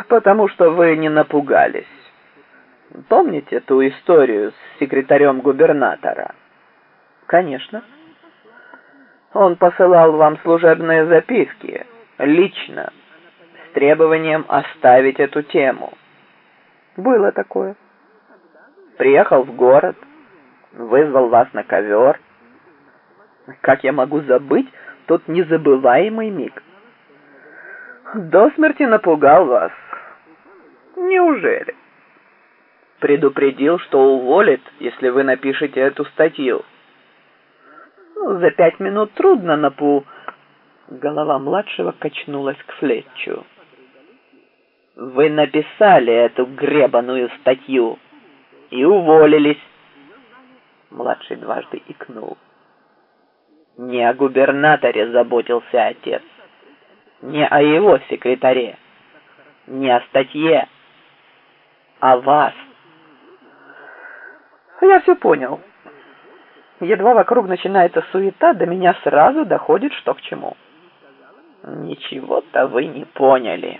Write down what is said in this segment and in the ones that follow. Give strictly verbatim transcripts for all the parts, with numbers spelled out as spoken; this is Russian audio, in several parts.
Потому что вы не напугались. Помните ту историю с секретарем губернатора? Конечно. Он посылал вам служебные записки, лично, с требованием оставить эту тему. Было такое. Приехал в город, вызвал вас на ковер. Как я могу забыть тот незабываемый миг? До смерти напугал вас. Неужели? Предупредил, что уволит, если вы напишете эту статью. Ну, за пять минут трудно напу... Голова младшего качнулась к Флетчу. Вы написали эту гребаную статью и уволились. Младший дважды икнул. Не о губернаторе заботился отец, не о его секретаре, не о статье, а вас. Я все понял. Едва вокруг начинается суета, до меня сразу доходит, что к чему. Ничего-то вы не поняли.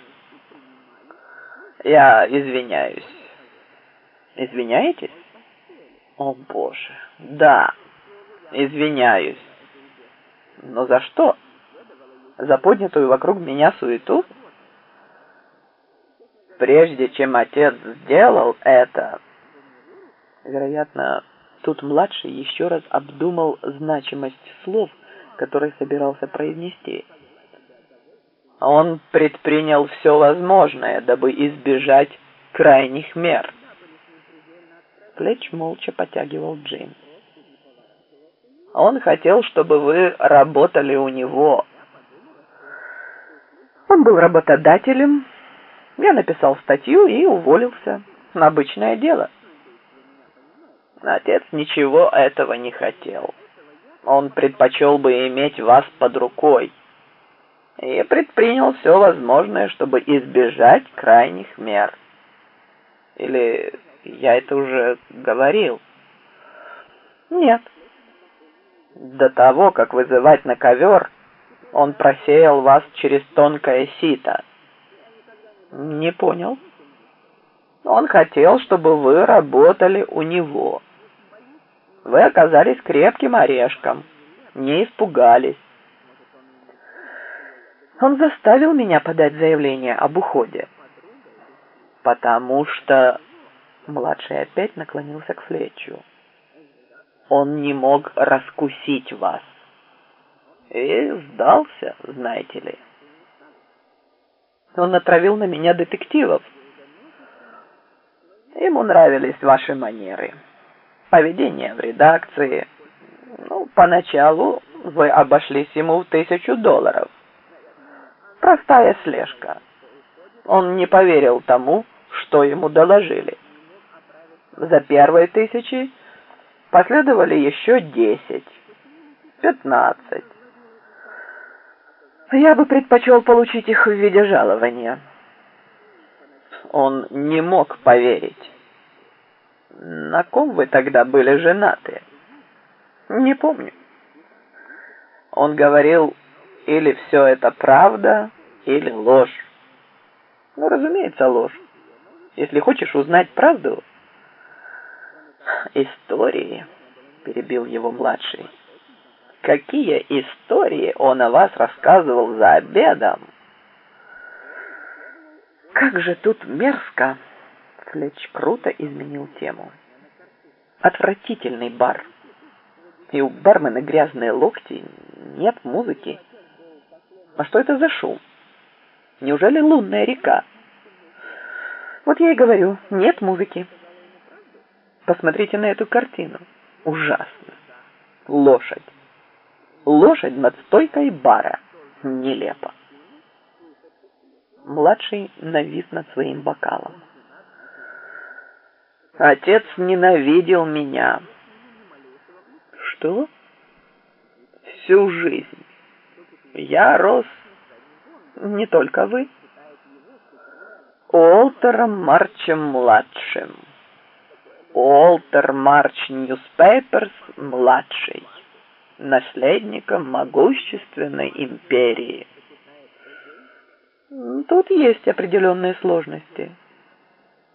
Я извиняюсь. Извиняетесь? О, Боже, да, извиняюсь. Но за что? За поднятую вокруг меня суету? Прежде чем отец сделал это... Вероятно, тут младший еще раз обдумал значимость слов, которые собирался произнести. Он предпринял все возможное, дабы избежать крайних мер. Флетч молча потягивал джин. Он хотел, чтобы вы работали у него. Он был работодателем. Я написал статью и уволился. Обычное дело. Отец ничего этого не хотел. Он предпочел бы иметь вас под рукой. И предпринял все возможное, чтобы избежать крайних мер. Или я это уже говорил? Нет. До того, как вызывать на ковер, он просеял вас через тонкое сито. Не понял. Он хотел, чтобы вы работали у него. Вы оказались крепким орешком, не испугались. Он заставил меня подать заявление об уходе. Потому что... Младший опять наклонился к Флетчу. Он не мог раскусить вас. И сдался, знаете ли. Он натравил на меня детективов. Ему нравились ваши манеры. Поведение в редакции. Ну, поначалу вы обошлись ему в тысячу долларов. Простая слежка. Он не поверил тому, что ему доложили. За первые тысячи последовали еще десять, пятнадцать. Я бы предпочел получить их в виде жалования. Он не мог поверить. На ком вы тогда были женаты? Не помню. Он говорил, или все это правда, или ложь. Ну, разумеется, ложь. Если хочешь узнать правду... Истории, перебил его младший. Какие истории он о вас рассказывал за обедом? Как же тут мерзко. Флетч круто изменил тему. Отвратительный бар. И у бармена грязные локти, нет музыки. А что это за шум? Неужели лунная река? Вот я и говорю, нет музыки. Посмотрите на эту картину. Ужасно. Лошадь. Лошадь над стойкой бара. Нелепо. Младший навис над своим бокалом. Отец ненавидел меня. Что? Всю жизнь. Я рос... Не только вы. Уолтером Марчем-младшим. Уолтер Марч Ньюспейперс младший, наследником могущественной империи. Тут есть определенные сложности.